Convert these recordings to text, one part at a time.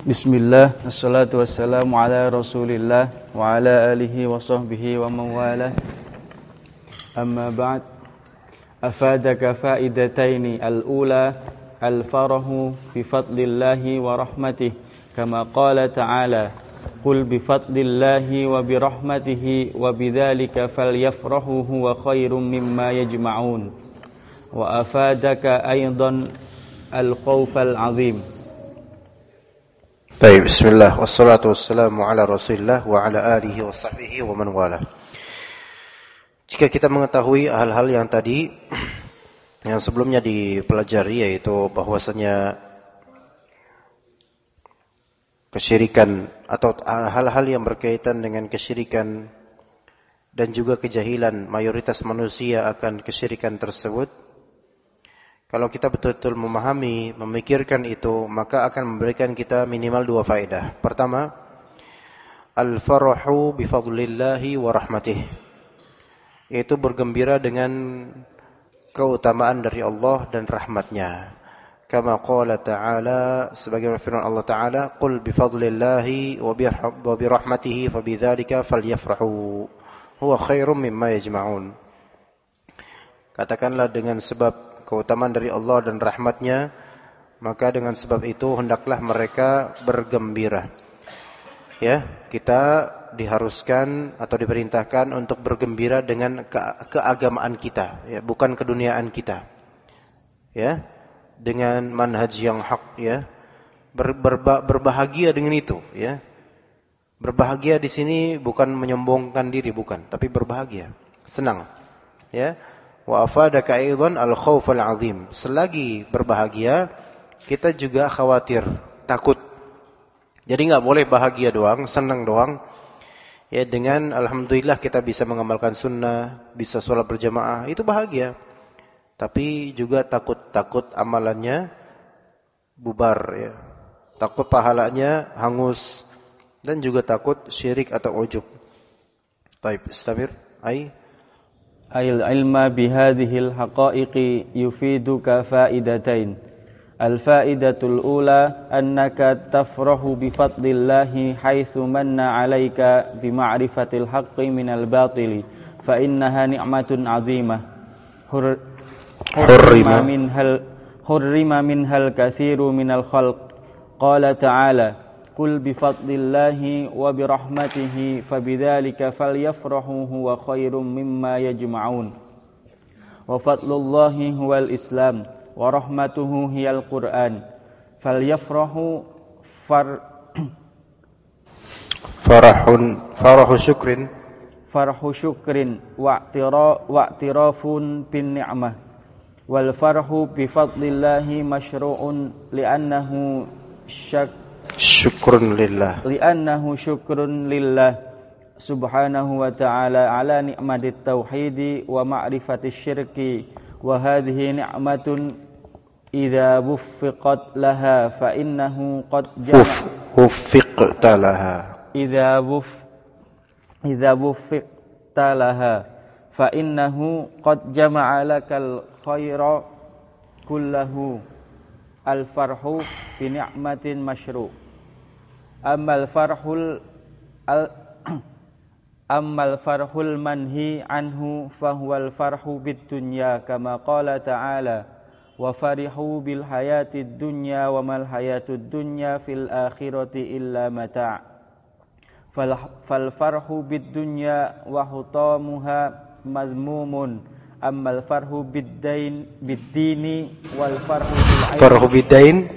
Bismillah, assalatu wassalamu ala rasulillah wa ala alihi wa sahbihi wa mawalah. Amma ba'd, afadaka faidataini al-ula al-farahu bi fadlillahi wa rahmatih kama qala ta'ala qul bi fadlillahi wa bi rahmatihi wa bidzalika falyafrahu huwa khairum mimma yajma'un wa afadaka aidan al-khawfal azim. Baik, bismillah, wassalatu wassalamu ala rasulillah wa ala alihi wa sahbihi wa man wala. Jika kita mengetahui hal-hal yang tadi yang sebelumnya dipelajari, yaitu bahwasanya kesyirikan atau hal-hal yang berkaitan dengan kesyirikan dan juga kejahilan mayoritas manusia akan kesyirikan tersebut, kalau kita betul-betul memahami, memikirkan itu, maka akan memberikan kita minimal dua faedah. Pertama, al-farahu bi fadlillahi wa rahmatih, yaitu bergembira dengan keutamaan dari Allah dan rahmatnya. Kama qala ta'ala, sebagaimana firman Allah Ta'ala, qul bi fadlillahi wa bi rahmatihi fa bidzalika falyafrahu huwa khairum mimma yajma'un. Katakanlah dengan sebab keutamaan dari Allah dan rahmatnya, maka dengan sebab itu hendaklah mereka bergembira. Ya, kita diharuskan atau diperintahkan untuk bergembira dengan keagamaan kita, ya, bukan keduniaan kita. Ya, dengan manhaj yang hak, ya. Berbahagia dengan itu, ya. Berbahagia di sini bukan menyombongkan diri, bukan, tapi berbahagia, senang. Ya. Wa afadaka aidan al-khaufal azim. Selagi berbahagia, kita juga khawatir, takut. Jadi enggak boleh bahagia doang, senang doang. Ya, dengan alhamdulillah kita bisa mengamalkan sunnah, bisa sholat berjamaah, itu bahagia. Tapi juga takut amalannya bubar, ya. Takut pahalanya hangus, dan juga takut syirik atau ujub. Baik, istamir. Al-ilma bihadhil haqa'iqi yufiduka fa'idatain. Al-fa'idatul ula annaka tafrahu bifadlillahi haitsu manna 'alaika bima'rifatil haqqi minal batili fa innaha ni'matun 'azimah hurrima minhal katsiru minal khalq. Qala ta'ala qul bifadlillahi wa birahmatihi fabidzalika falyafrahu huwa khairum mimma yajma'un wa fadlullahi huwal islam wa rahmatuhu hiyal qur'an falyafrahu farahu syukrin wa'tirafun bin ni'mah wal farhu bifadlillahi masyru'un li'annahu syukrun lillah subhanahu wa ta'ala ala ni'matit tauhidi wa ma'rifatis syirki wa hadhihi ni'matun idza wuffiqat laha fa innahu qad wuffiqta laha idza wuffiqta laha fa innahu qad jama'a lakal khaira kullahu al-farhu bi ni'matin masyru'. Ammal farhul manhi anhu fahuwal farhu bid dunya kama qala ta'ala wa farihu bil hayatid dunya wa mal hayatud dunya fil akhirati illa mata'. Fal farhu bid dunya wa hutamuha mazmumun. Ammal farhu bid-dini wal farhu bid-dain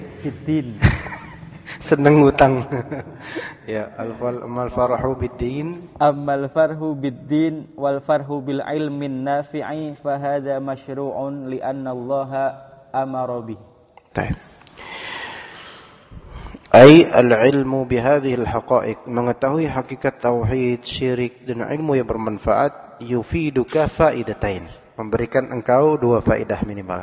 seneng ngutang. Ya, al farhu bid-din. Ammal farhu bid-din wal farhu bil ilmin nafi'i fa hadha masyru'un li anna Allah amara bih. Baik. Ai al-ilmu bihadhihi al-haqa'iq, mengetahui hakikat tauhid, syirik dan ilmu yang bermanfaat, yufiduka faidatain, memberikan engkau dua faedah minimal.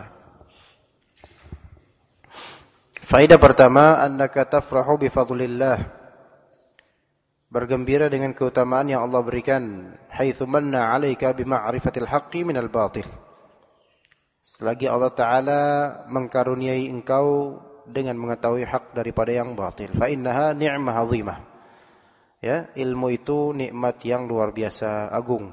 Faedah pertama, annaka tafrahu bi fadlillah, bergembira dengan keutamaan yang Allah berikan, haitsu manna 'alaika bi ma'rifatil haqqi minal batil. Selagi Allah Ta'ala mengkaruniai engkau dengan mengetahui hak daripada yang batil. Fa innaha ni'mah 'azimah. Ya, ilmu itu nikmat yang luar biasa agung.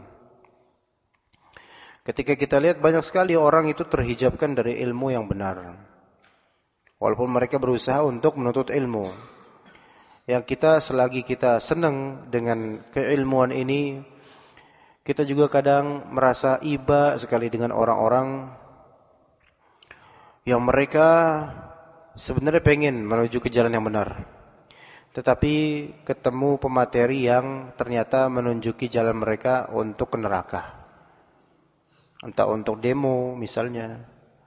Ketika kita lihat banyak sekali orang itu terhijabkan dari ilmu yang benar. Walaupun mereka berusaha untuk menuntut ilmu. Yang kita selagi kita senang dengan keilmuan ini, kita juga kadang merasa iba sekali dengan orang-orang yang mereka sebenarnya pengen menuju ke jalan yang benar. Tetapi ketemu pemateri yang ternyata menunjuki jalan mereka untuk ke neraka. Entah untuk demo misalnya,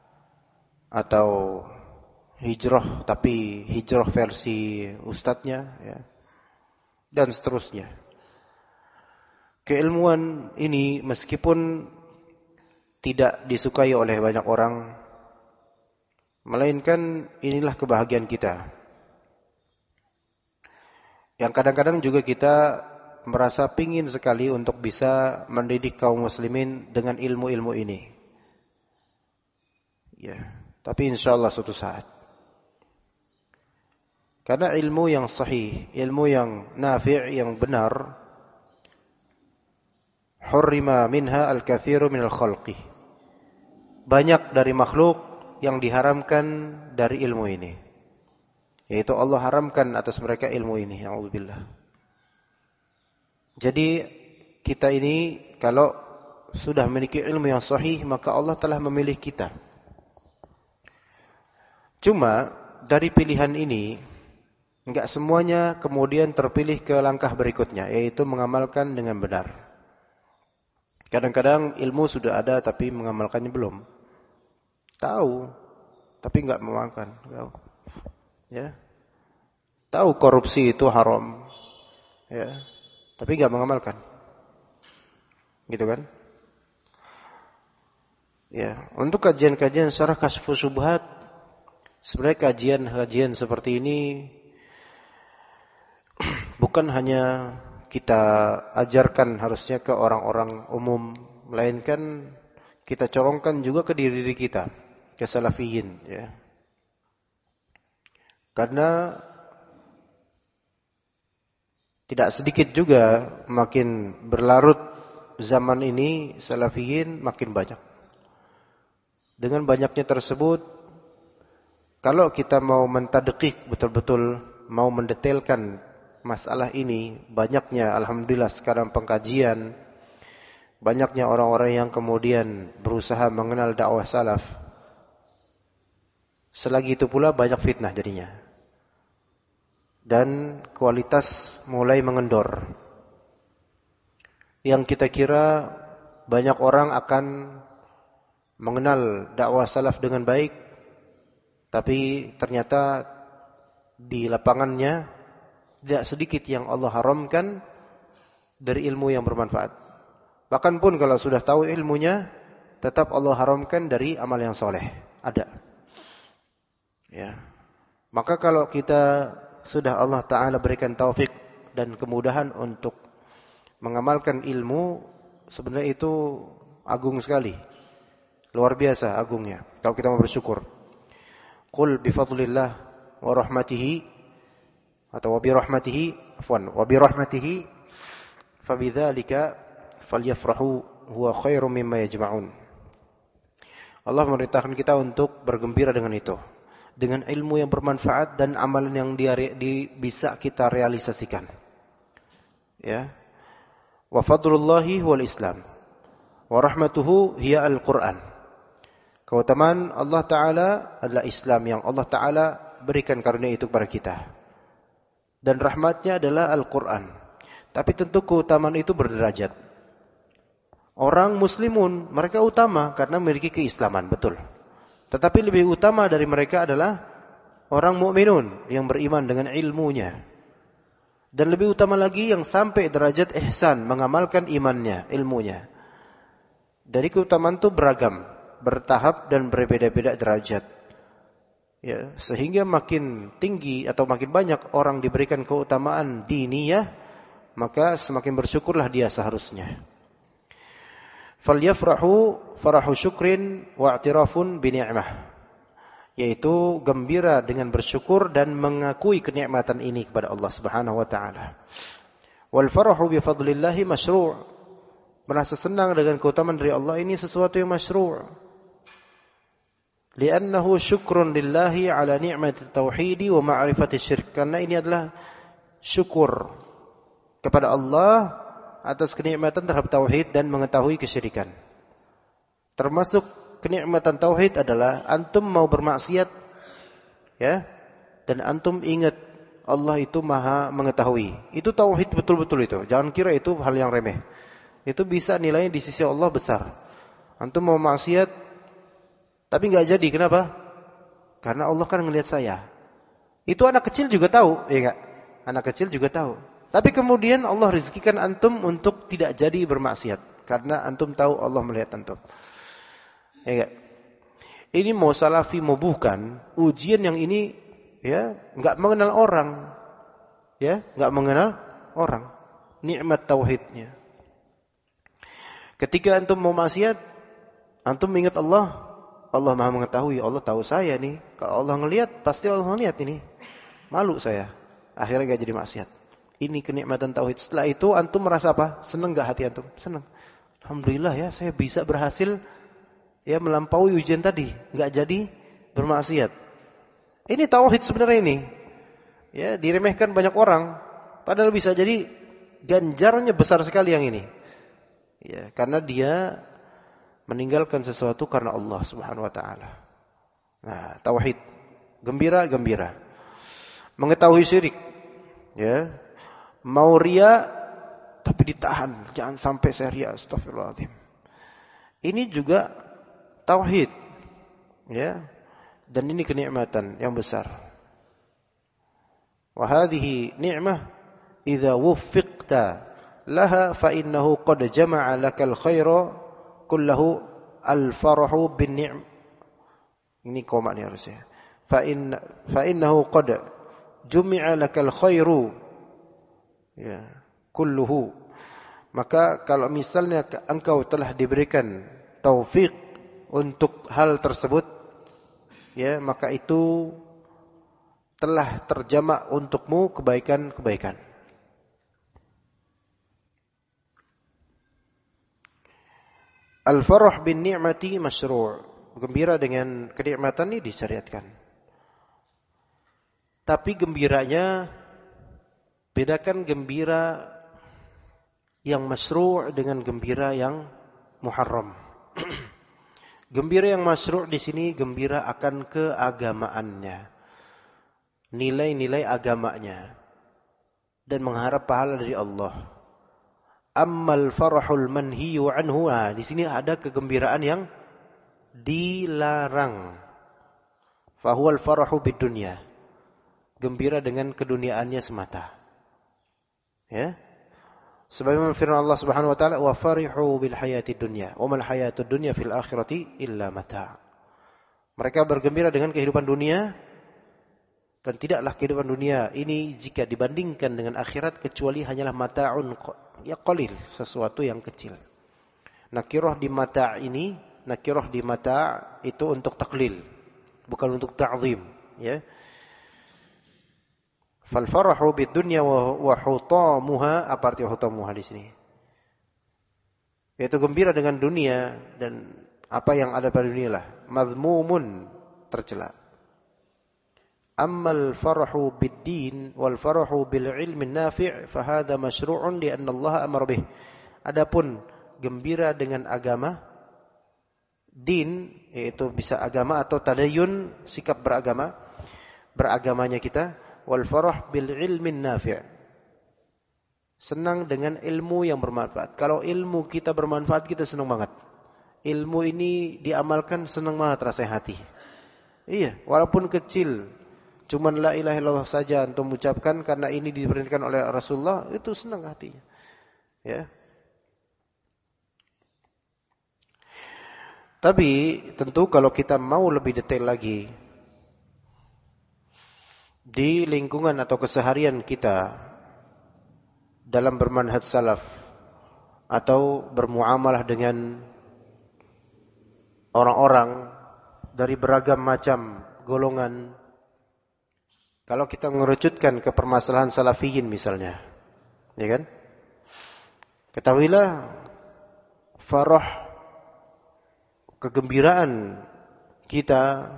atau hijrah tapi hijrah versi ustadznya, ya, dan seterusnya. Keilmuan ini meskipun tidak disukai oleh banyak orang, melainkan inilah kebahagiaan kita. Yang kadang-kadang juga kita merasa pingin sekali untuk bisa mendidik kaum muslimin dengan ilmu-ilmu ini. Ya, tapi insyaallah suatu saat. Karena ilmu yang sahih, ilmu yang nafi', yang benar, hurrima minha al-katsiru minal khalqi. Banyak dari makhluk yang diharamkan dari ilmu ini. Yaitu Allah haramkan atas mereka ilmu ini. A'udzubillah. Jadi kita ini kalau sudah memiliki ilmu yang sahih, maka Allah telah memilih kita. Cuma dari pilihan ini, enggak semuanya kemudian terpilih ke langkah berikutnya, yaitu mengamalkan dengan benar. Kadang-kadang ilmu sudah ada tapi mengamalkannya belum. Tahu, tapi enggak mengamalkan. Ya. Tahu korupsi itu haram. Ya. Tapi enggak mengamalkan. Gitu kan? Ya, untuk kajian-kajian syarah Kasyfus Syubhat, sebenarnya kajian-kajian seperti ini bukan hanya kita ajarkan harusnya ke orang-orang umum, melainkan kita corongkan juga ke diri kita, ke salafiyin, ya. Karena tidak sedikit juga makin berlarut zaman ini salafiyin makin banyak. Dengan banyaknya tersebut, kalau kita mau mentadqiq betul-betul, mau mendetailkan masalah ini, banyaknya alhamdulillah sekarang pengkajian, banyaknya orang-orang yang kemudian berusaha mengenal dakwah salaf. Selagi itu pula banyak fitnah jadinya. Dan kualitas mulai mengendor. Yang kita kira banyak orang akan mengenal dakwah salaf dengan baik, tapi ternyata di lapangannya tidak sedikit yang Allah haramkan dari ilmu yang bermanfaat. Bahkan pun kalau sudah tahu ilmunya, tetap Allah haramkan dari amal yang soleh. Ada. Ya. Maka kalau kita sudah Allah Ta'ala berikan taufik dan kemudahan untuk mengamalkan ilmu, sebenarnya itu agung sekali. Luar biasa agungnya. Kalau kita mau bersyukur. Qul bifadlillah wa rahmatihi, atau wa birahmatihi, wa birahmatihi fabidzalika falyafrahu huwa khairum mimma yajma'un. Allah memerintahkan kita untuk bergembira dengan itu, dengan ilmu yang bermanfaat dan amalan yang bisa kita realisasikan. Ya. Wa fadlullahi huwal Islam, wa rahmatuhu hiya al-Qur'an. Keutamaan Allah Ta'ala adalah Islam yang Allah Ta'ala berikan karunia itu kepada kita. Dan rahmatnya adalah Al-Quran. Tapi tentu keutamaan itu berderajat. Orang muslimun, mereka utama karena memiliki keislaman, betul. Tetapi lebih utama dari mereka adalah orang mukminun yang beriman dengan ilmunya. Dan lebih utama lagi yang sampai derajat ihsan, mengamalkan imannya, ilmunya. Dari keutamaan itu beragam, bertahap dan berbeda-beda derajat. Ya, sehingga makin tinggi atau makin banyak orang diberikan keutamaan diniyah, maka semakin bersyukurlah dia seharusnya. Falyafrahu farahu syukrin wa i'tirafun bi ni'mah. yaitu gembira dengan bersyukur dan mengakui kenikmatan ini kepada Allah Subhanahu wa taala. Wal farahu bi fadlillahi masyru'. Merasa senang dengan keutamaan dari Allah ini sesuatu yang masyru'. Li'annahu syukrun lillahi ala ni'mati tauhid wa ma'rifati syirk. Karena ini adalah syukur kepada Allah atas kenikmatan terhadap tauhid dan mengetahui kesyirikan. Termasuk kenikmatan tauhid adalah antum mau bermaksiat, ya, dan antum ingat Allah itu Maha mengetahui. Itu tauhid betul-betul itu. Jangan kira itu hal yang remeh. Itu bisa nilainya di sisi Allah besar. Antum mau maksiat tapi enggak jadi. Kenapa? Karena Allah kan ngelihat saya. Itu anak kecil juga tahu, ya enggak? Anak kecil juga tahu. Tapi kemudian Allah rezekikan antum untuk tidak jadi bermaksiat karena antum tahu Allah melihat antum. Ya enggak? Ini mau salafi mau bukan, ujian yang ini ya enggak mengenal orang. Ya, enggak mengenal orang. Nikmat tauhidnya. Ketika antum mau maksiat, antum ingat Allah, Allah Maha mengetahui, Allah tahu saya nih. Kalau Allah ngelihat, pasti Allah ngelihat ini. Malu saya. Akhirnya enggak jadi maksiat. Ini kenikmatan tauhid. Setelah itu antum merasa apa? Senang enggak hati antum? Senang. Alhamdulillah ya, saya bisa berhasil ya melampaui ujian tadi, enggak jadi bermaksiat. Ini tauhid sebenarnya ini. Ya, diremehkan banyak orang, padahal bisa jadi ganjarannya besar sekali yang ini. Ya, karena dia meninggalkan sesuatu karena Allah Subhanahu wa taala. Nah, tauhid, gembira. Mengetahui syirik, ya. Mau riya tapi ditahan, jangan sampai saya riya, astagfirullahaladzim. Ini juga tauhid, ya. Dan ini kenikmatan yang besar. Wa hadhihi ni'mah idza wuffiqta laha fa innahu qad jama'a lakal khaira kullahu al-farahu bin ni'm. Ini koma nih harusnya. Fa innahu qad jumi'a lakal khairu ya kulluhu. Maka kalau misalnya engkau telah diberikan taufik untuk hal tersebut, ya, maka itu telah terjamak untukmu kebaikan-kebaikan. Al-farah bin ni'mati masyru'. Gembira dengan kenikmatan ini disyariatkan. Tapi gembiranya, bedakan gembira yang masyru' dengan gembira yang muharram. Gembira yang masyru' di sini gembira akan keagamaannya, nilai-nilai agamanya, dan mengharap pahala dari Allah. Ammal farahul manhiyu anhu, nah, di sini ada kegembiraan yang dilarang. Fahuwal farahu bid dunya, gembira dengan keduniaannya semata. Ya. Sebagaimana firman Allah Subhanahu wa taala, wa farihu bil hayatid dunya wa mal hayatud dunya fil akhirati illa mata'. Mereka bergembira dengan kehidupan dunia, dan tidaklah kehidupan dunia ini jika dibandingkan dengan akhirat kecuali hanyalah mata'un ya qalil, sesuatu yang kecil. Nakirah di mata' ini, nakirah di mata' itu untuk taklil, bukan untuk ta'zim, ya. Fal farahu bid dunya wa hutamuha, apa arti hutamuha di sini? Yaitu gembira dengan dunia dan apa yang ada pada dunia lah, mazmumun, tercela. Ammal farahu bid-din wal farahu bil ilmi nafi' fa hadha masyru'un li anna Allah amara bih. Adapun gembira dengan agama, din, yaitu bisa agama atau tadayyun, sikap beragama, beragamanya kita, wal farah bil ilmi nafi', senang dengan ilmu yang bermanfaat. Kalau ilmu kita bermanfaat, kita senang banget. Ilmu ini diamalkan, senang banget rasanya hati. Iya, walaupun kecil, cuman la ilaha illallah saja untuk mengucapkan karena ini diperintahkan oleh Rasulullah, itu senang hatinya. Ya. Tapi tentu kalau kita mau lebih detail lagi, di lingkungan atau keseharian kita dalam bermanhaj salaf atau bermuamalah dengan orang-orang dari beragam macam golongan. Kalau kita mengerucutkan ke permasalahan salafiyin misalnya, ya kan? Ketahuilah farah, kegembiraan kita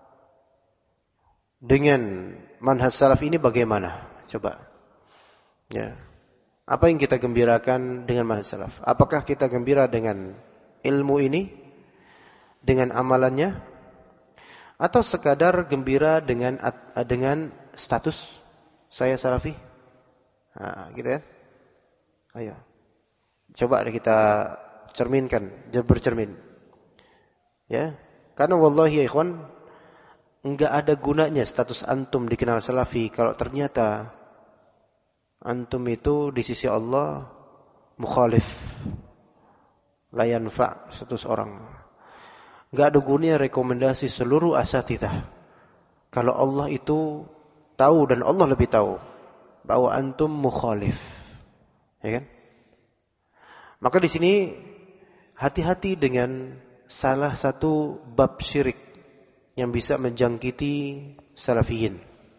dengan manhaj salaf ini bagaimana? Coba. Ya. Apa yang kita gembirakan dengan manhaj salaf? Apakah kita gembira dengan ilmu ini? Dengan amalannya? Atau sekadar gembira dengan status saya salafi? Nah, gitu kan? Ayo. Coba kita cerminkan, bercermin. Ya. Karena wallahi ya ikhwan, enggak ada gunanya status antum dikenal salafi kalau ternyata antum itu di sisi Allah mukhalif, la yanfa' status orang. Enggak ada gunanya rekomendasi seluruh asatidhah kalau Allah itu tahu dan Allah lebih tahu bahwa antum mukhalif. Ya kan? Maka di sini hati-hati dengan salah satu bab syirik yang bisa menjangkiti salafiyin.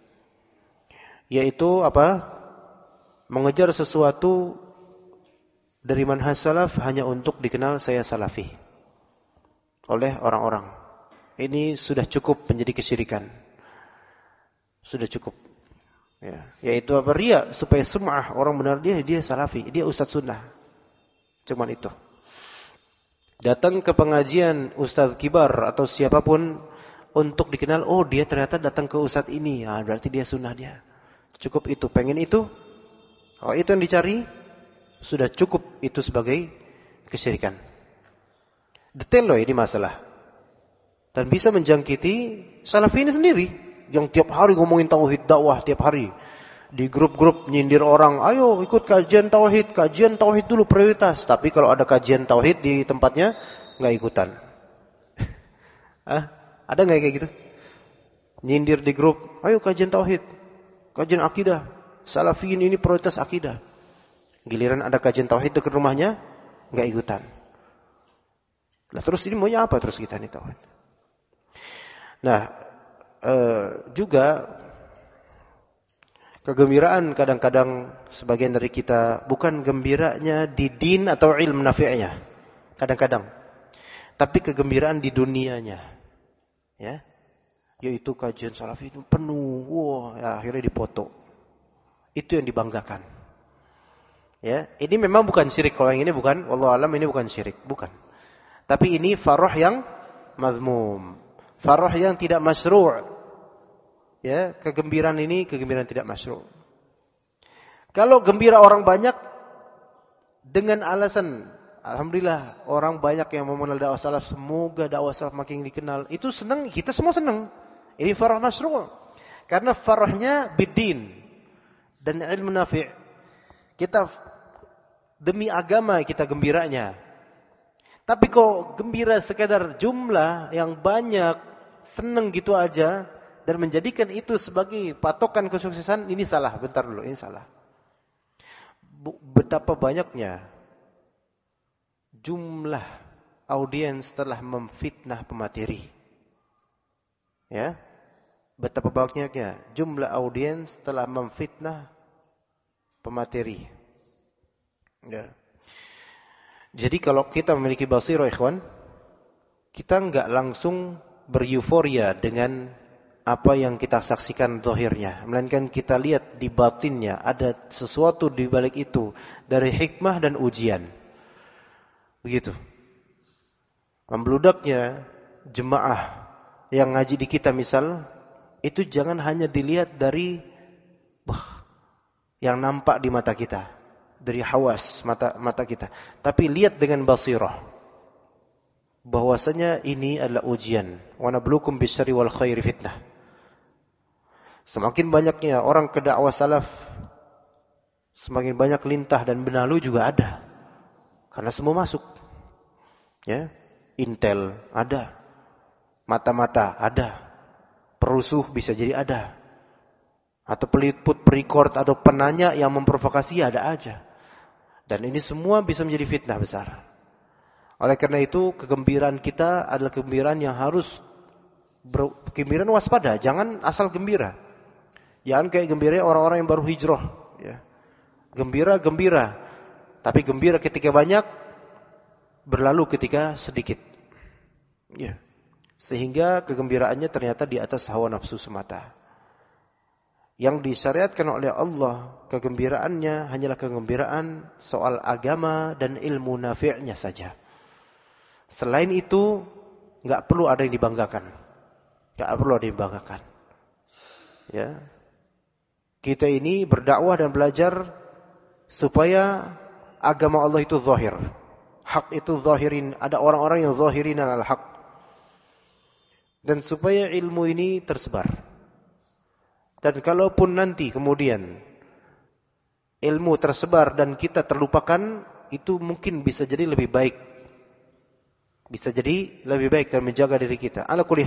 Yaitu apa? Mengejar sesuatu dari manhaj salaf hanya untuk dikenal saya salafi oleh orang-orang. Ini sudah cukup menjadi kesyirikan. Sudah cukup. Ya, yaitu apa? Riya, supaya sum'ah orang benar dia salafi, dia ustaz sunnah. Cuman itu. Datang ke pengajian ustaz kibar atau siapapun untuk dikenal, oh dia ternyata datang ke ustaz ini, ya, berarti dia sunnah dia. Cukup itu, pengen itu. Kalau itu yang dicari, sudah cukup itu sebagai kesyirikan. Detail loh ini masalah. Dan bisa menjangkiti salafi ini sendiri. Yang tiap hari ngomongin tauhid dakwah, tiap hari. Di grup-grup nyindir orang, ayo ikut kajian tauhid dulu prioritas. Tapi kalau ada kajian tauhid di tempatnya, nggak ikutan. Ada nggak kayak gitu? Nyindir di grup, ayo kajian tauhid, kajian akidah. Salafiyin ini prioritas akidah. Giliran ada kajian tauhid dekat rumahnya, nggak ikutan. Lah terus ini maunya apa terus kita nih tauhid? Nah, juga kegembiraan kadang-kadang sebagian dari kita bukan gembiranya di din atau ilmu nafi'nya. Kadang-kadang. Tapi kegembiraan di dunianya. Ya. Yaitu kajian salafi itu penuh. Wah, ya, akhirnya dipoto. Itu yang dibanggakan. Ya, ini memang bukan syirik. Kalau yang ini bukan, wallahu alam ini bukan syirik, bukan. Tapi ini farah yang mazmum. Farah yang tidak masyru'. Ya, kegembiraan ini kegembiraan tidak masyru'. Kalau gembira orang banyak dengan alasan alhamdulillah orang banyak yang mengenal dakwah salaf, semoga dakwah salaf makin dikenal. Itu senang, kita semua senang. Ini farah masyru'. Karena farahnya bidin dan ilmu nafi'. Kita demi agama kita gembiranya. Tapi kok gembira sekadar jumlah yang banyak, senang gitu aja, dan menjadikan itu sebagai patokan kesuksesan, ini salah. Bentar dulu, ini salah. Betapa banyaknya jumlah audiens telah memfitnah pemateri. Ya. Betapa banyaknya jumlah audiens telah memfitnah pemateri. Ya. Jadi kalau kita memiliki basirah ikhwan, kita enggak langsung beryuforia dengan apa yang kita saksikan zahirnya, melainkan kita lihat di batinnya ada sesuatu di balik itu dari hikmah dan ujian. Begitu. Membludaknya jemaah yang ngaji di kita misal, itu jangan hanya dilihat dari yang nampak di mata kita, dari hawas mata kita, tapi lihat dengan basirah. Bahwasanya ini adalah ujian. Wa nabluukum bisyarri wal khairi fitnah. Semakin banyaknya orang ke dakwah salaf, semakin banyak lintah dan benalu juga ada. Karena semua masuk. Ya, intel ada. Mata-mata ada. Perusuh bisa jadi ada. Atau peliput, perecord atau penanya yang memprovokasi ada aja. Dan ini semua bisa menjadi fitnah besar. Oleh karena itu, kegembiraan kita adalah kegembiraan yang harus Gembira waspada, jangan asal gembira. Jangan kayak gembira orang-orang yang baru hijrah, ya. Gembira, tapi gembira ketika banyak, berlalu ketika sedikit. Ya. Sehingga kegembiraannya ternyata di atas hawa nafsu semata. Yang disyariatkan oleh Allah, kegembiraannya hanyalah kegembiraan soal agama dan ilmu nafi'nya saja. Selain itu, enggak perlu ada yang dibanggakan. Ya. Kita ini berdakwah dan belajar supaya agama Allah itu zahir. Hak itu zahirin, ada orang-orang yang zahirin al-haq. Dan supaya ilmu ini tersebar. Dan kalaupun nanti kemudian ilmu tersebar dan kita terlupakan, itu mungkin bisa jadi lebih baik. Bisa jadi lebih baik dan menjaga diri kita. Ala kulli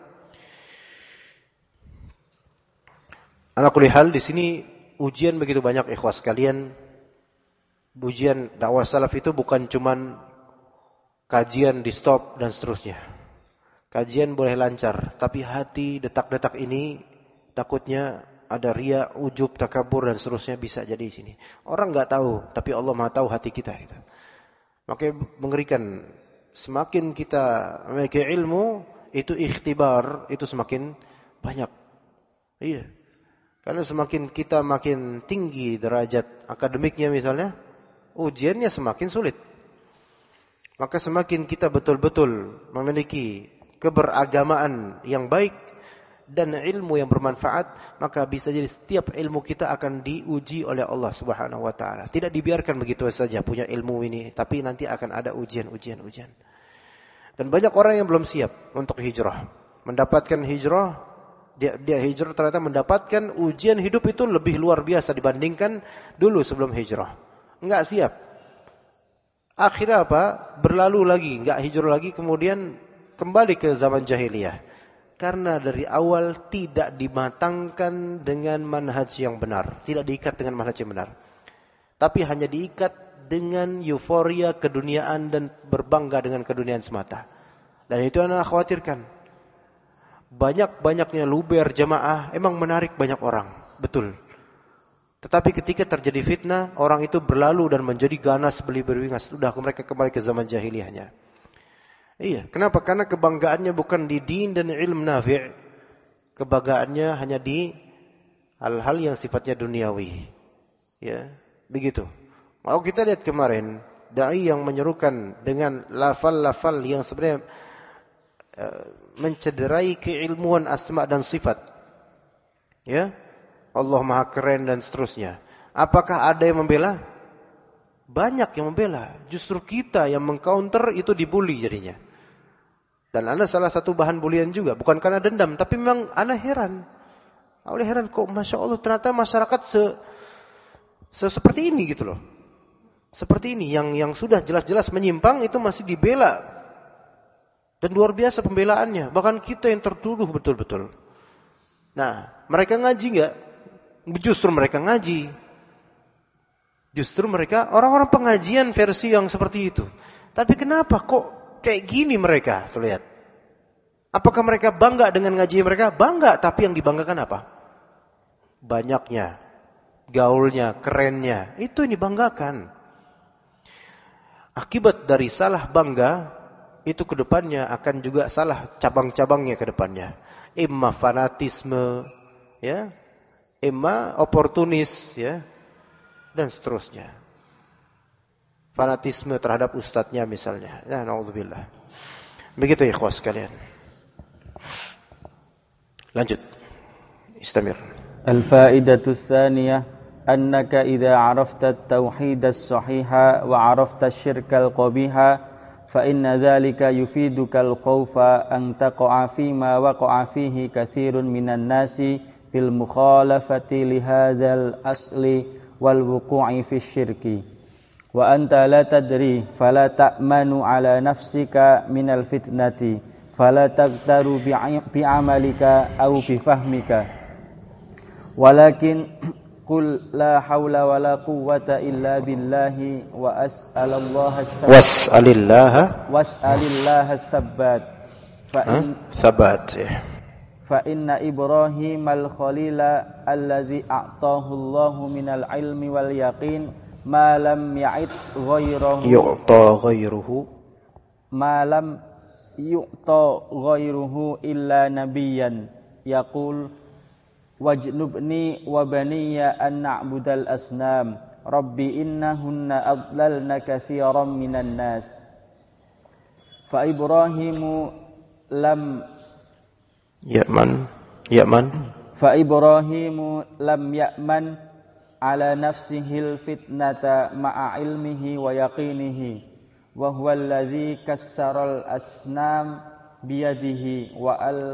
hal di sini ujian begitu banyak ikhwas sekalian. Ujian dakwah salaf itu bukan cuman kajian di stop dan seterusnya. Kajian boleh lancar, tapi hati detak-detak ini takutnya ada riya, ujub, takabur dan seterusnya bisa jadi di sini. Orang enggak tahu, tapi Allah Maha tahu hati kita itu. Makanya mengerikan. Semakin kita memiliki ilmu, itu ikhtibar, itu semakin banyak. Iya. Karena semakin kita makin tinggi derajat akademiknya misalnya, ujiannya semakin sulit. Maka semakin kita betul-betul memiliki keberagamaan yang baik dan ilmu yang bermanfaat, maka bisa jadi setiap ilmu kita akan diuji oleh Allah Subhanahu wa taala. Tidak dibiarkan begitu saja punya ilmu ini, tapi nanti akan ada ujian. Dan banyak orang yang belum siap untuk hijrah. Mendapatkan hijrah, dia hijrah ternyata mendapatkan ujian hidup itu lebih luar biasa dibandingkan dulu sebelum hijrah. Enggak siap. Akhirnya apa? Berlalu lagi, enggak hijrah lagi, kemudian kembali ke zaman jahiliyah. Karena dari awal tidak dimatangkan dengan manhaj yang benar. Tidak diikat dengan manhaj yang benar. Tapi hanya diikat dengan euforia keduniaan dan berbangga dengan keduniaan semata. Dan itu yang saya khawatirkan. Banyak-banyaknya luber jamaah emang menarik banyak orang. Betul. Tetapi ketika terjadi fitnah, orang itu berlalu dan menjadi ganas beli berwingas. Sudah mereka kembali ke zaman jahiliyahnya. Iya, kenapa? Karena kebanggaannya bukan di din dan ilmu nafi'. Kebanggaannya hanya di hal-hal yang sifatnya duniawi. Ya, begitu. Mau kita lihat kemarin, dai yang menyerukan dengan lafal-lafal yang sebenarnya mencederai keilmuan asma dan sifat. Ya, Allah Maha Keren dan seterusnya. Apakah ada yang membela? Banyak yang membela. Justru kita yang mengcounter itu dibully jadinya. Dan ana salah satu bahan bulian juga, bukan karena dendam, tapi memang ana heran. Ana heran kok Masya Allah ternyata masyarakat seperti ini gitu loh. Seperti ini yang sudah jelas-jelas menyimpang itu masih dibela. Dan luar biasa pembelaannya, bahkan kita yang tertuduh betul-betul. Nah, mereka ngaji enggak? Justru mereka ngaji. Justru mereka orang-orang pengajian versi yang seperti itu. Tapi kenapa kok kayak gini mereka? Tuh lihat. Apakah mereka bangga dengan ngaji mereka? Bangga, tapi yang dibanggakan apa? Banyaknya, gaulnya, kerennya. Itu yang dibanggakan. Akibat dari salah bangga, itu kedepannya akan juga salah cabang-cabangnya kedepannya. Imma fanatisme, ya, imma oportunis, ya, dan seterusnya. Fanatisme terhadap ustadznya misalnya. Ya, naudzubillah. Begitu ya ikhwas sekalian. Lanjut. Istamir. Al-faidatu tsaniyah annaka idza 'arafta at-tauhid as-sahiha wa 'arafta asy-syirka al-qabiha fa inna dzalika yufiduka al-khawfa an taqa'a fi ma waqa'a fihi katsirun minan nasi bil mukhalafati li hadzal asli wal wuqu'i fi syirki wa anta la tadri fala ta'manu ala nafsika minal fitnati fala taqtaru bi amalika aw bi fahmika walakin qul la haula wala quwwata illa billahi wa was'alillaha as-sabbat Thabat ya. Fa inna Ibrahim al-Khalila alladhi a'tahu Allahu minal ilmi wal yaqin ma lam ya'id ghayruhu ma lam yu'ta ghayruhu illa nabiyyan yaqul wajnubni wa baniya an na'budal asnam rabbi innahunna adlalna katsiran minan nas fa Ibrahimu lam ya'man fa Ibrahimu lam ya'man ala nafsihil fitnata ma'a ilmihi wa yaqinihi wa huwa alladhi kassaral asnam biyadihi wa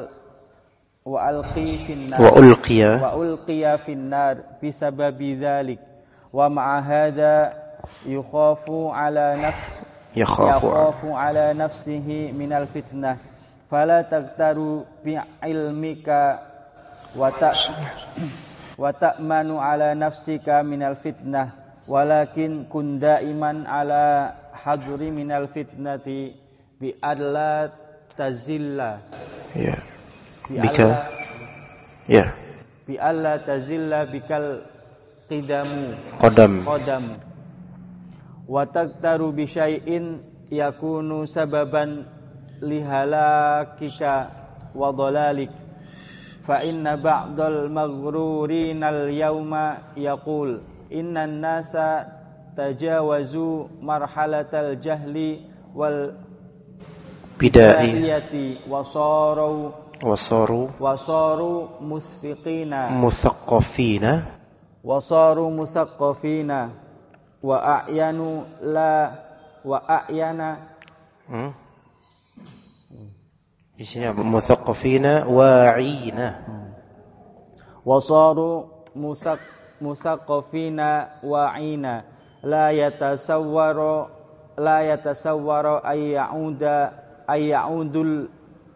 ulqiya finnar bisababi dhalik wa ma'a hadha yakhafu ala nafsihi minal fitnah fala taqtaru bi'ilmika wa ta'manu ala nafsika minal fitnah walakin kun daiman ala hadri minal fitnati bi alla tazilla bi alla tazilla bikal qadam wa taqtaru bi syai'in yakunu sababan lihalakika wa dhalalik fa inna ba'dal maghrurinal yawma yaqul innan nasa tajawazu marhalatal jahli wal bidayati wasaru musaqqafina wa a'yana isinya musaqqafina wa'ina wasaru musaqqafina wa'ina la yatasawwaru ayya'udul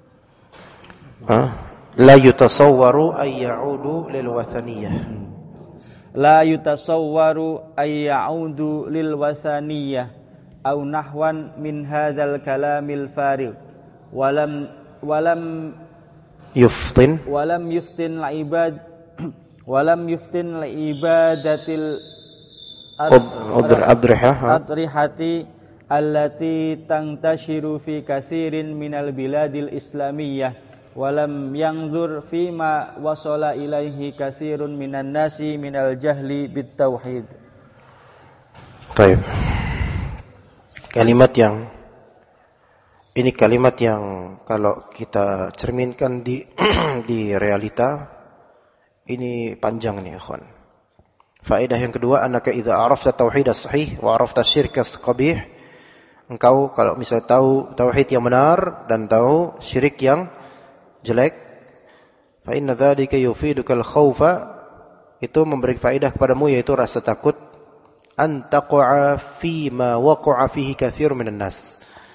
la yutasawwaru ayya'udu lil wathaniyah la yutasawwaru ayya'udu lil wathaniyah aw nahwan min hadzal kalamil farigh walam yuftin ibadatil adrihati allati tantashiru fi katsirin minal biladil islamiyah walam yanzur fima wasala ilaihi katsirun minan nasi minal jahli bit tauhid. Baik. Kalimat yang kalau kita cerminkan di realita ini panjang nih ikhwan. Faedah yang kedua, annaka idza arafta tauhid as-sahih wa arafta syirk as-qabih, engkau kalau misalnya tahu tauhid yang benar dan tahu syirik yang jelek, fa inna dzalika yufiduka al-khaufa, itu memberi faedah kepadamu yaitu rasa takut an taqa'a fi ma waqa'a fihi katsirun minan nas.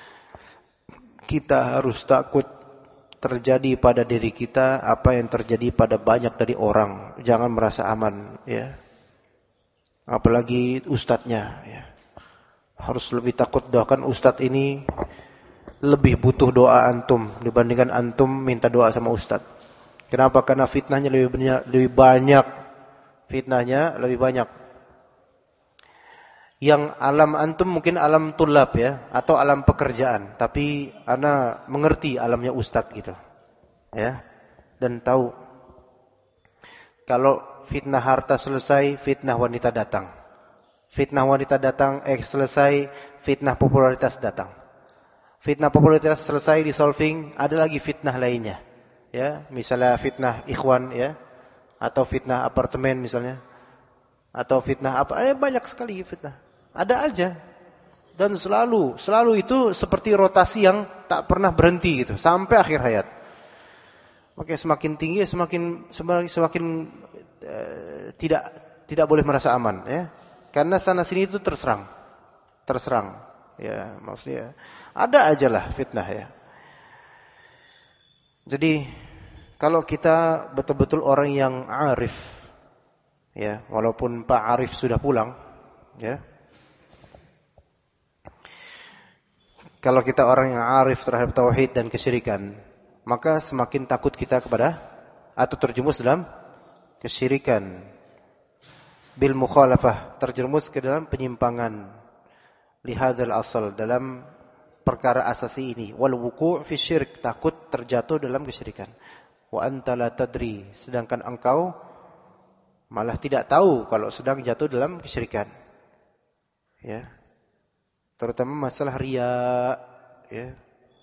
Kita harus takut terjadi pada diri kita apa yang terjadi pada banyak dari orang. Jangan merasa aman, ya. Apalagi ustadznya, ya. Harus lebih takut, doakan ustadz ini lebih butuh doa antum dibandingkan antum minta doa sama ustadz. Kenapa? Karena fitnahnya lebih banyak. Fitnahnya lebih banyak. Yang alam antum mungkin alam tulab, ya, atau alam pekerjaan, tapi ana mengerti alamnya ustadz gitu, ya, dan tahu kalau fitnah harta selesai, fitnah wanita datang. Fitnah wanita datang, selesai, fitnah popularitas datang. Fitnah popularitas selesai disolving, ada lagi fitnah lainnya, ya, misalnya fitnah ikhwan, ya, atau fitnah apartemen misalnya, atau fitnah apa, banyak sekali fitnah. Ada aja. Dan selalu itu seperti rotasi yang tak pernah berhenti gitu sampai akhir hayat. Oke, semakin tinggi semakin tidak boleh merasa aman, ya. Karena sana sini itu terserang. Ya, maksudnya ada aja lah fitnah, ya. Jadi kalau kita betul-betul orang yang arif, ya, walaupun Pak Arif sudah pulang, ya. Kalau kita orang yang arif terhadap tauhid dan kesyirikan, maka semakin takut kita kepada atau terjerumus dalam kesyirikan. Bil mukhalafah, terjerumus ke dalam penyimpangan. Lihadzal asal, dalam perkara asasi ini. Wal wuqu' fi syirk, takut terjatuh dalam kesyirikan. Wa anta la tadri, sedangkan engkau malah tidak tahu kalau sedang jatuh dalam kesyirikan. Ya. Terutama masalah riya, ya.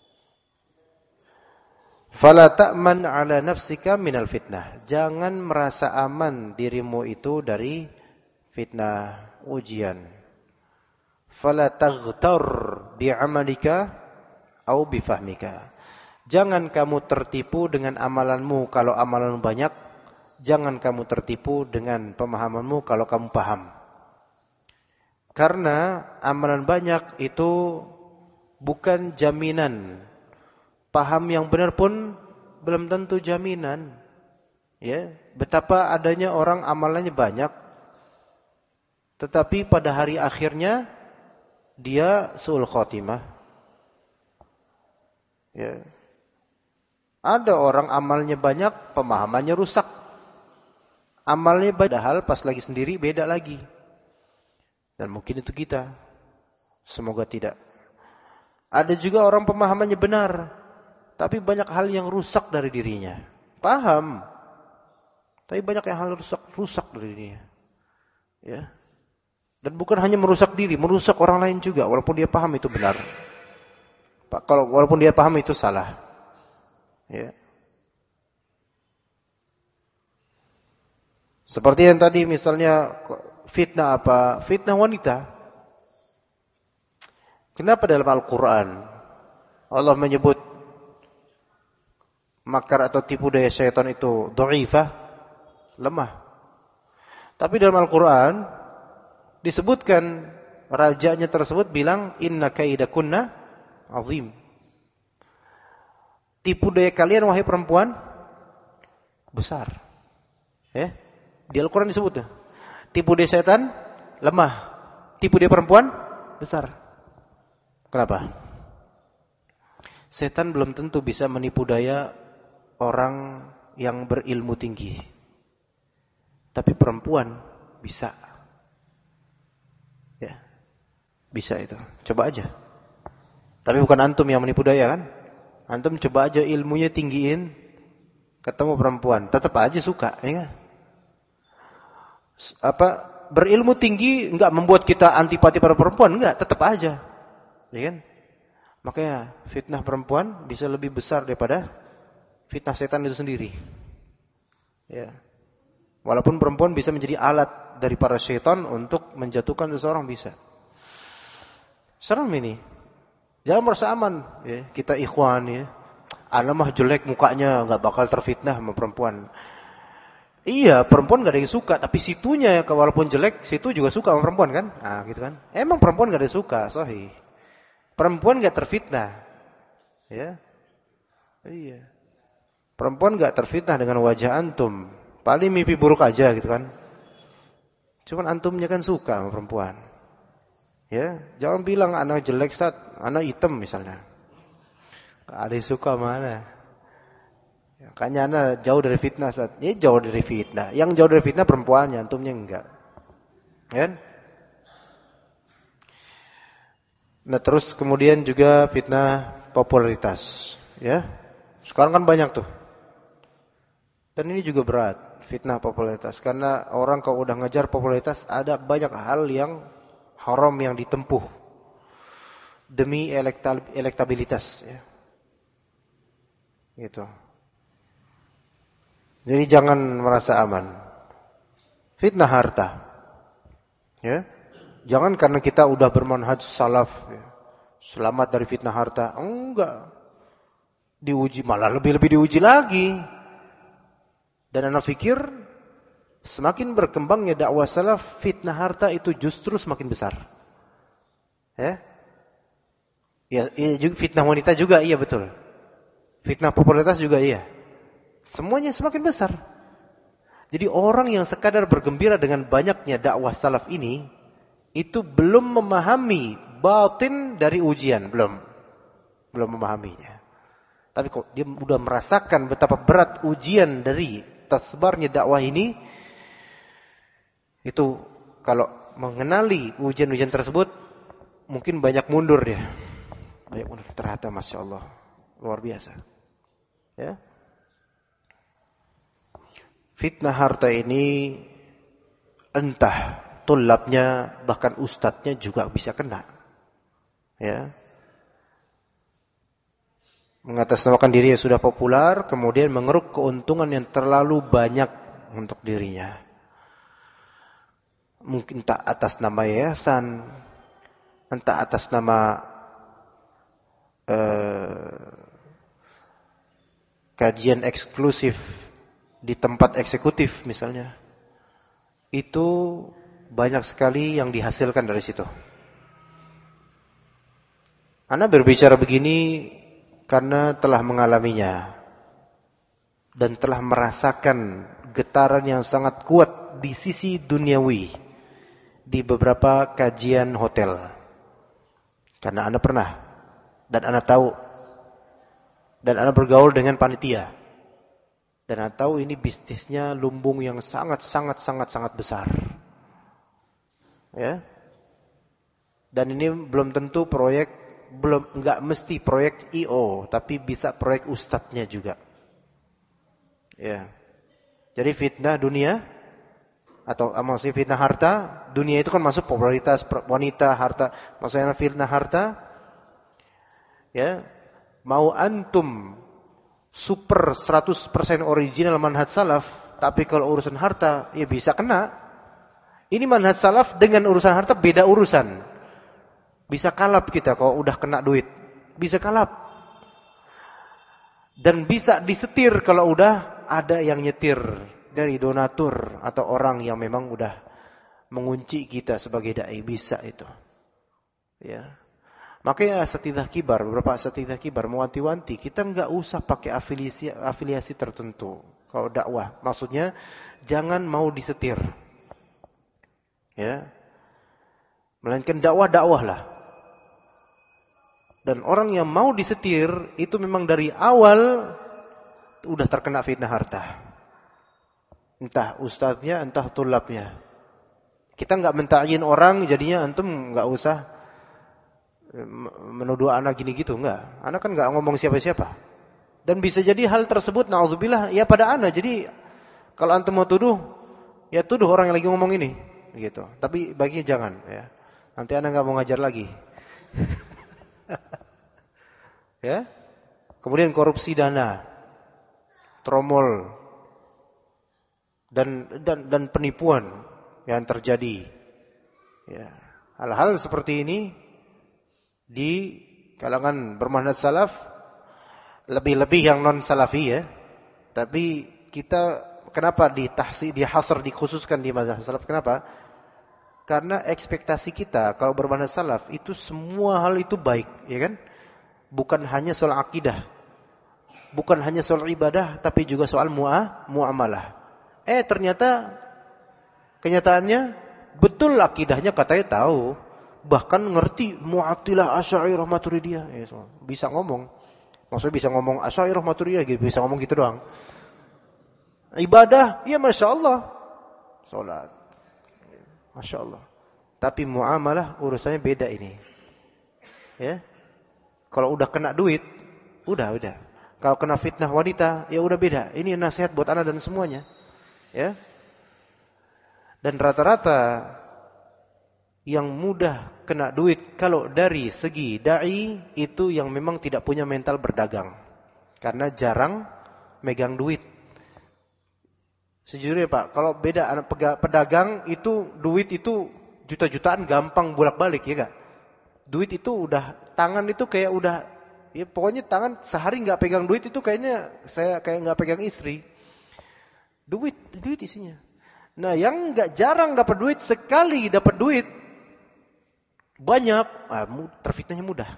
Fala ta'man 'ala nafsika minal fitnah. Jangan merasa aman dirimu itu dari fitnah, ujian. Fala taghtar bi'amalika au bifahmika. Jangan kamu tertipu dengan amalanmu kalau amalanmu banyak. Jangan kamu tertipu dengan pemahamanmu kalau kamu paham. Karena amalan banyak itu bukan jaminan. Paham yang benar pun belum tentu jaminan. Ya, betapa adanya orang amalannya banyak, tetapi pada hari akhirnya dia su'ul khotimah. Ya. Ada orang amalnya banyak, pemahamannya rusak. Amalnya padahal pas lagi sendiri beda lagi. Dan mungkin itu kita. Semoga tidak. Ada juga orang pemahamannya benar, tapi banyak hal yang rusak dari dirinya. Paham, tapi banyak yang hal rusak dari dirinya. Ya. Dan bukan hanya merusak diri, merusak orang lain juga, walaupun dia paham itu benar. Kalau walaupun dia paham itu salah. Ya. Seperti yang tadi misalnya fitnah apa? Fitnah wanita. Kenapa dalam Al-Quran Allah menyebut makar atau tipu daya syaitan itu dhaifah, lemah. Tapi dalam Al-Quran disebutkan rajanya tersebut bilang inna kaidakunna azim. Tipu daya kalian wahai perempuan besar. Ya. Di Al-Quran disebut tipu daya syaitan lemah, tipu daya perempuan besar. Kenapa? Setan belum tentu bisa menipu daya orang yang berilmu tinggi. Tapi perempuan bisa. Ya. Bisa itu. Coba aja. Tapi bukan antum yang menipu daya kan? Antum coba aja ilmunya tinggiin, ketemu perempuan, tetap aja suka, ya kan? Berilmu tinggi enggak membuat kita antipati pada perempuan, enggak, tetap aja. Ya kan? Makanya fitnah perempuan bisa lebih besar daripada fitnah setan itu sendiri. Ya. Walaupun perempuan bisa menjadi alat dari para syaitan untuk menjatuhkan seseorang bisa. Serem ini. Jangan merasa aman, ya. Kita ikhwan, ya. Ana mah jelek mukanya, enggak bakal terfitnah sama perempuan. Iya, perempuan enggak ada yang suka, tapi situnya walaupun jelek, situ juga suka sama perempuan kan? Ah, gitu kan? Emang perempuan enggak ada yang suka, sahih. Perempuan enggak terfitnah. Ya. Iya. Perempuan enggak terfitnah dengan wajah antum. Paling mimpi buruk aja gitu kan. Cuman antumnya kan suka sama perempuan. Ya, jangan bilang anak jelek, Ustaz, anak hitam misalnya. Ada yang suka mana? Makanya anak jauh dari fitnah, Ustaz. Ya jauh dari fitnah. Yang jauh dari fitnah perempuannya, antumnya enggak. Kan? Nah, terus kemudian juga fitnah popularitas, ya. Sekarang kan banyak tuh. Dan ini juga berat, fitnah popularitas. Karena orang kalau udah ngejar popularitas, ada banyak hal yang haram yang ditempuh demi elektabilitas, ya. Gitu. Jadi jangan merasa aman. Fitnah harta, ya. Jangan karena kita udah bermanhaj salaf, ya, selamat dari fitnah harta. Enggak. Diuji, malah lebih-lebih diuji lagi. Dan anak fikir semakin berkembangnya dakwah salaf, fitnah harta itu justru semakin besar. Ya, juga fitnah wanita juga iya betul. Fitnah popularitas juga iya. Semuanya semakin besar. Jadi orang yang sekadar bergembira dengan banyaknya dakwah salaf ini, itu belum memahami batin dari ujian, belum memahaminya. Tapi kok dia udah merasakan betapa berat ujian dari tersebarnya dakwah ini, itu kalau mengenali ujian-ujian tersebut, mungkin banyak mundur dia. Banyak mundur. Ternyata Masya Allah, luar biasa. Ya. Fitnah harta ini entah tulabnya bahkan ustadznya juga bisa kena. Ya. Mengatasnamakan diri yang sudah populer, kemudian mengeruk keuntungan yang terlalu banyak untuk dirinya. Mungkin tak atas nama yayasan, entah atas nama kajian eksklusif di tempat eksekutif misalnya. Itu banyak sekali yang dihasilkan dari situ. Ana berbicara begini karena telah mengalaminya dan telah merasakan getaran yang sangat kuat di sisi duniawi di beberapa kajian hotel. Karena Ana pernah dan Ana tahu dan Ana bergaul dengan panitia. Dan Ana tahu ini bisnisnya lumbung yang sangat besar. Ya. Dan ini belum tentu proyek, enggak mesti proyek IO, tapi bisa proyek ustadznya juga. Ya. Jadi fitnah dunia atau maksudnya fitnah harta, dunia itu kan masuk popularitas wanita, harta. Maksudnya fitnah harta, ya, mau antum super 100% original manhaj salaf, tapi kalau urusan harta, ya bisa kena. Ini manhaj salaf dengan urusan harta beda urusan. Bisa kalap kita kalau udah kena duit. Bisa kalap. Dan bisa disetir kalau udah ada yang nyetir dari donatur atau orang yang memang udah mengunci kita sebagai dai, bisa itu. Ya. Makanya asatidzah kibar, beberapa asatidzah kibar mewanti-wanti, kita enggak usah pakai afiliasi tertentu kalau dakwah. Maksudnya jangan mau disetir. Ya. Melainkan dakwah-dakwahlah. Dan orang yang mau disetir itu memang dari awal udah terkena fitnah harta. Entah ustadznya, entah tulabnya. Kita enggak mentakyin orang, jadinya antum enggak usah menuduh anak gini gitu, enggak. Anak kan enggak ngomong siapa-siapa. Dan bisa jadi hal tersebut naudzubillah ya pada anak. Jadi kalau antum mau tuduh, ya tuduh orang yang lagi ngomong ini, gitu. Tapi baginya jangan, ya. Nanti anak enggak mau ngajar lagi. Ya. Kemudian korupsi dana, tromol dan penipuan yang terjadi. Ya. Hal-hal seperti ini di kalangan bermanhaj salaf, lebih-lebih yang non salafi ya. Tapi kita kenapa dihasar dikhususkan di mazhab salaf? Kenapa? Karena ekspektasi kita kalau bermanhaj salaf itu semua hal itu baik, ya kan? Bukan hanya soal akidah, bukan hanya soal ibadah, tapi juga soal muamalah. Ternyata kenyataannya betul akidahnya katanya tahu. Bahkan ngerti Mu'attilah, Asy'ariyah, Maturidiyah, bisa ngomong. Maksudnya bisa ngomong Asy'ariyah, Maturidiyah, bisa ngomong gitu doang. Ibadah, ya Masya Allah. Salat, Masya Allah. Tapi muamalah urusannya beda ini. Ya, kalau udah kena duit, udah. Kalau kena fitnah wanita, ya udah beda. Ini nasihat buat anak dan semuanya. Ya. Dan rata-rata yang mudah kena duit kalau dari segi dai itu yang memang tidak punya mental berdagang. Karena jarang megang duit. Sejujurnya Pak, kalau beda anak pedagang itu duit itu juta-jutaan gampang bolak-balik ya Kak. Duit itu udah, tangan itu kayak udah, ya pokoknya tangan sehari nggak pegang duit itu kayaknya saya kayak nggak pegang istri. Duit isinya. Nah yang nggak jarang dapat duit, sekali dapat duit banyak, terfitnahnya mudah.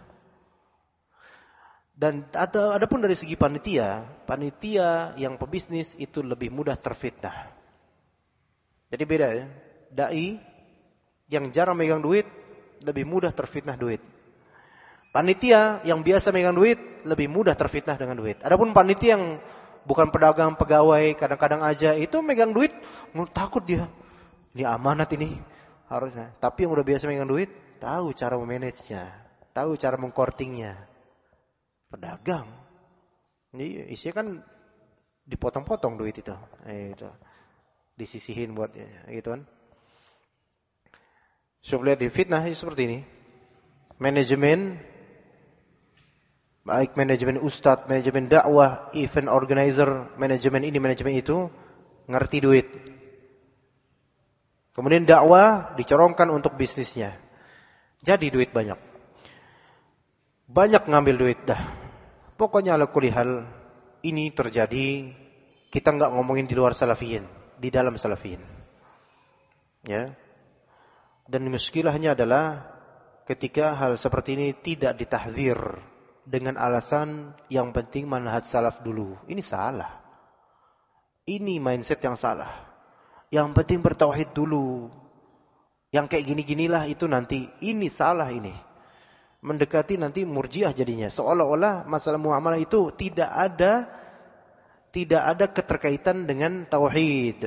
Dan ada pun dari segi panitia yang pebisnis itu lebih mudah terfitnah. Jadi beda ya. Dai yang jarang megang duit lebih mudah terfitnah duit. Panitia yang biasa megang duit lebih mudah terfitnah dengan duit. Adapun panitia yang bukan pedagang, pegawai, kadang-kadang aja itu megang duit, takut dia. Ini amanat ini harusnya. Tapi yang udah biasa megang duit, tahu cara memanagenya, tahu cara mengkortingnya. Pedagang. Ini isinya kan dipotong-potong duit itu. Itu. Disisihin buat gitu kan. Coba lihat di fitnah seperti ini. Manajemen, baik manajemen ustadz, manajemen dakwah, event organizer, manajemen ini, manajemen itu, ngerti duit. Kemudian dakwah dicorongkan untuk bisnisnya. Jadi duit banyak. Banyak ngambil duit dah. Pokoknya ala kulli hal ini terjadi, kita enggak ngomongin di luar salafiyin, di dalam salafiyin. Ya. Dan muskilahnya adalah ketika hal seperti ini tidak ditahdzir dengan alasan yang penting manhaj salaf dulu. Ini salah. Ini mindset yang salah. Yang penting bertauhid dulu. Yang kayak gini-ginilah itu nanti. Ini salah ini. Mendekati nanti murjiah jadinya. Seolah-olah masalah muamalah itu tidak ada keterkaitan dengan tauhid.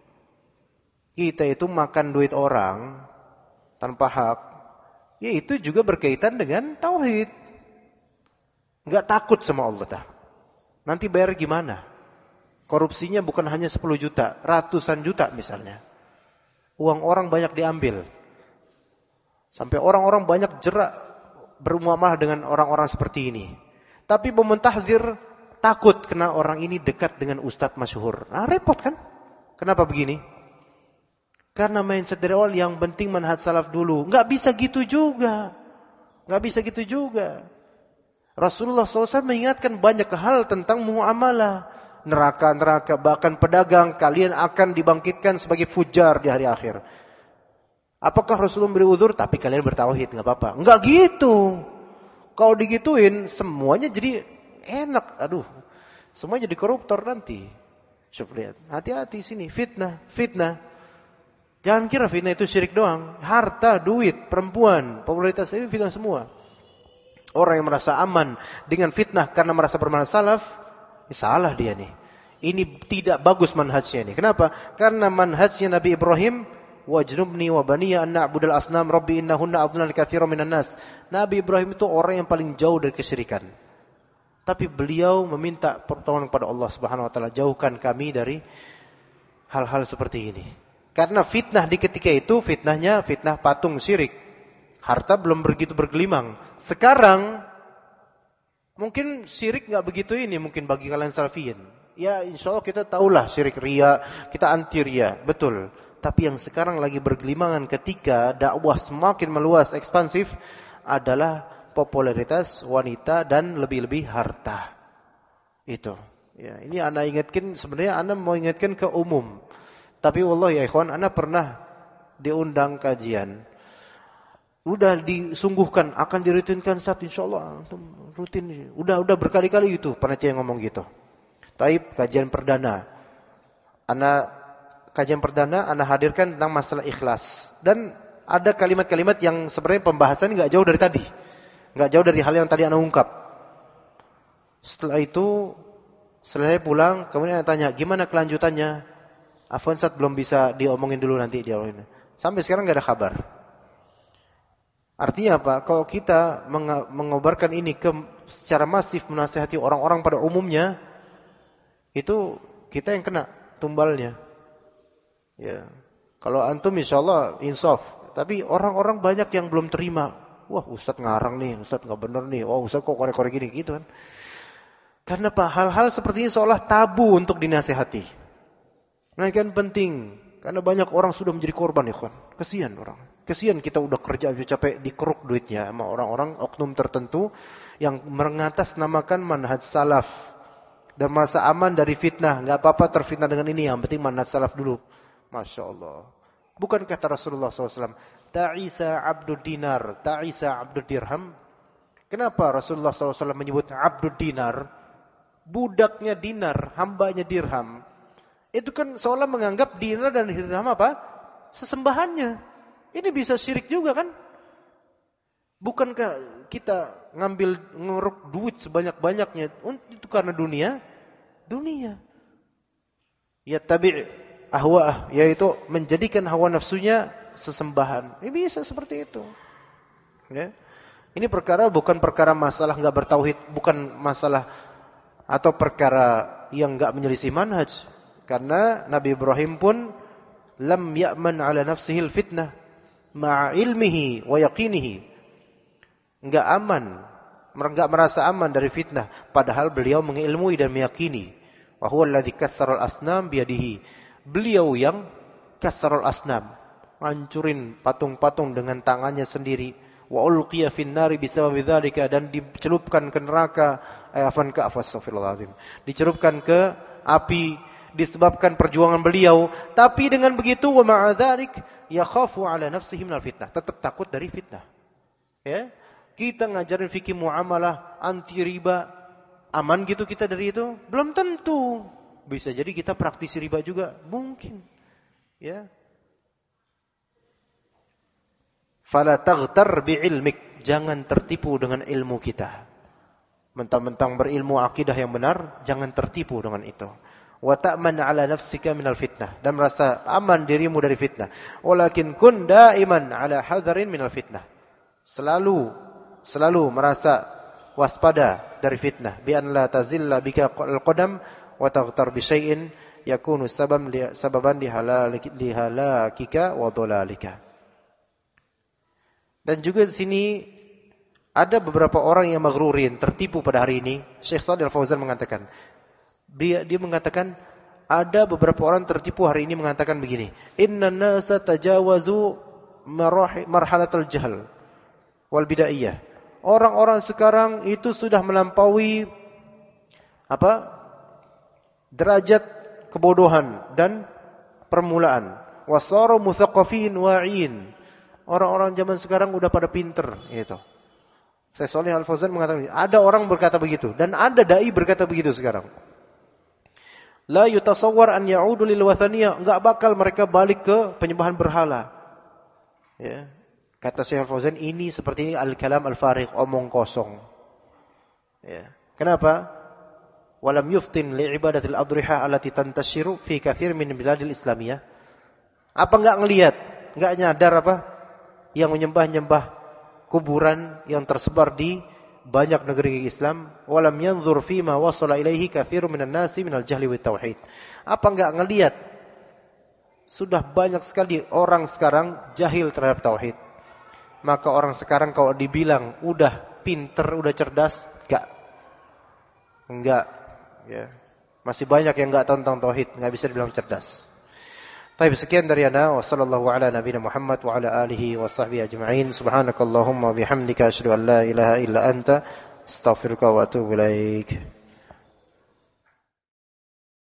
Kita itu makan duit orang tanpa hak, ya itu juga berkaitan dengan tauhid. Enggak takut sama Allah. Nanti bayar gimana? Korupsinya bukan hanya 10 juta, ratusan juta misalnya. Uang orang banyak diambil. Sampai orang-orang banyak jerak bermuamalah dengan orang-orang seperti ini. Tapi pementahdzir takut kena orang ini dekat dengan ustadz masyhur. Nah, repot kan? Kenapa begini? Karena mindset dari awal yang penting manhaj salaf dulu. Enggak bisa gitu juga. Enggak bisa gitu juga. Rasulullah SAW mengingatkan banyak hal tentang muamalah. Neraka, bahkan pedagang, kalian akan dibangkitkan sebagai fujar di hari akhir. Apakah Rasulullah beri uzur? Tapi kalian bertauhid, enggak apa-apa. Enggak gitu. Kalau digituin, semuanya jadi enak. Aduh, semuanya jadi koruptor nanti. Coba lihat. Hati-hati sini. Fitnah. Jangan kira fitnah itu syirik doang. Harta, duit, perempuan, popularitas ini fitnah semua. Orang yang merasa aman dengan fitnah karena merasa bermanhaj salaf, salah dia nih. Ini tidak bagus manhajnya nih. Kenapa? Karena manhajnya Nabi Ibrahim, wajnubni wa baniya an na'budal asnam rabbi innahunna adlalna katsiran minan nas. Nabi Ibrahim itu orang yang paling jauh dari kesyirikan. Tapi beliau meminta pertolongan kepada Allah Subhanahu wa taala, jauhkan kami dari hal-hal seperti ini. Karena fitnah di ketika itu, fitnahnya fitnah patung syirik. Harta belum begitu bergelimang. Sekarang mungkin syirik enggak begitu ini mungkin bagi kalian salafiyin. Ya insyaallah kita tahulah syirik riya, kita anti riya, betul. Tapi yang sekarang lagi bergelimangan ketika dakwah semakin meluas, ekspansif adalah popularitas wanita dan lebih-lebih harta. Itu. Ya, ini ana ingatkan, sebenarnya ana mau ingatkan ke umum. Tapi wallahi ya ikhwan, ana pernah diundang kajian. Udah disungguhkan akan dirutinkan saat insyaallah rutin. Udah berkali-kali gitu panitia yang ngomong gitu. Taib kajian perdana. Kajian perdana ana hadirkan tentang masalah ikhlas. Dan ada kalimat-kalimat yang sebenarnya pembahasan enggak jauh dari tadi. Enggak jauh dari hal yang tadi ana ungkap. Setelah itu selesai pulang, kemudian ana tanya, "Gimana kelanjutannya?" Afwan Ustaz, belum bisa diomongin dulu nanti diomongin. Sampai sekarang enggak ada kabar. Artinya apa? Kalau kita mengobarkan ini secara masif menasihati orang-orang pada umumnya, itu kita yang kena tumbalnya. Ya. Kalau antum insyaallah insaf, tapi orang-orang banyak yang belum terima. Wah, Ustaz ngarang nih, Ustaz enggak benar nih. Wah, Ustaz kok korek-korek gini gitu kan. Karena apa? Hal-hal seperti ini seolah tabu untuk dinasihati. Nah, kan penting. Karena banyak orang sudah menjadi korban ya kawan. Kasihan orang. Kasihan kita udah kerja capek dikeruk duitnya sama orang-orang oknum tertentu yang mengatasnamakan manhaj salaf dan merasa aman dari fitnah. Enggak apa-apa terfitnah dengan ini, yang penting manhaj salaf dulu. Masya Allah. Bukan kata Rasulullah SAW, Ta'isa abdud dinar, Ta'isa abdud dirham. Kenapa Rasulullah SAW menyebut abdud dinar? Budaknya dinar, hambanya dirham. Itu kan seolah menganggap dinar dan dirham apa? Sesembahannya. Ini bisa syirik juga kan? Bukankah kita ngeruk duit sebanyak-banyaknya itu karena dunia? Dunia. Ya tabi' ahwa'ah, yaitu menjadikan hawa nafsunya sesembahan. Ini bisa seperti itu. Ya. Ini perkara bukan perkara masalah enggak bertauhid, bukan masalah atau perkara yang enggak menyelisih manhaj. Karena Nabi Ibrahim pun lam ya'man 'ala nafsihi al-fitnah ma'a ilmihi wa yaqinihi. Enggak aman, enggak merasa aman dari fitnah, padahal beliau mengilmui dan meyakini. Wa huwa alladzi kassara al-asnam biyadihi. Beliau yang kassara al-asnam, hancurin patung-patung dengan tangannya sendiri. Wa ulqiya fin nari bisababi dzalika, dan dicelupkan ke neraka, dicelupkan ke api disebabkan perjuangan beliau. Tapi dengan begitu, wa ma'a dzalik yakhafu 'ala nafsihi minal fitnah, tetap takut dari fitnah. Ya. Kita ngajarin fikih muamalah, anti riba, aman gitu kita dari itu? Belum tentu. Bisa jadi kita praktisi riba juga, mungkin. Ya. Fala taghtar bi'ilmik, jangan tertipu dengan ilmu kita. Mentang-mentang berilmu akidah yang benar, jangan tertipu dengan itu. Wa ta'man 'ala nafsika minal fitnah, dan merasa aman dirimu dari fitnah. Walakin kun da'iman 'ala hadharin minal fitnah. Selalu merasa waspada dari fitnah. Bi an la tazilla bika al-qadam wa taghtar bi syai'in yakunu sababan lihalakika wa dhalalika. Dan juga di sini ada beberapa orang yang maghrurin, tertipu pada hari ini. Syekh Shalih Al-Fauzan mengatakan, dia mengatakan ada beberapa orang tertipu hari ini mengatakan begini, innan nasa tajawazu marhalatul jahl wal bidaiyah. Orang-orang sekarang itu sudah melampaui derajat kebodohan dan permulaan. Wasaru mutsaqqafin wa'in. Orang-orang zaman sekarang udah pada pinter gitu. Syekh Shalih Al-Fauzan mengatakan, ada orang berkata begitu dan ada dai berkata begitu sekarang. La yutasawwar an ya'udu lil wathaniyah, enggak bakal mereka balik ke penyembahan berhala. Ya. Kata Syekh Al-Fauzan, ini seperti ini al-kalam al-farigh, omong kosong. Ya. Kenapa? Walam yuftin li'ibadatil adriha allati tantashiru fi katsir min biladil islamiyah. Apa enggak ngelihat? Enggak nyadar apa? Yang menyembah-nyembah kuburan yang tersebar di banyak negeri Islam. Walam yanzur fima wasala ilaihi katsirun minan nasi minal jahli wat tauhid. Apa enggak ngelihat? Sudah banyak sekali orang sekarang jahil terhadap tauhid. Maka orang sekarang kalau dibilang udah pinter, udah cerdas, enggak, ya. Masih banyak yang enggak tahu tentang tauhid, enggak bisa dibilang cerdas. Baik, sekian dari ana, wa sallallahu ala nabiyina Muhammad wa ala alihi wa sahbihi ajma'in. Subhanakallahumma bihamdika asyhadu an la ilaha illa anta astaghfiruka wa atubu ilaik.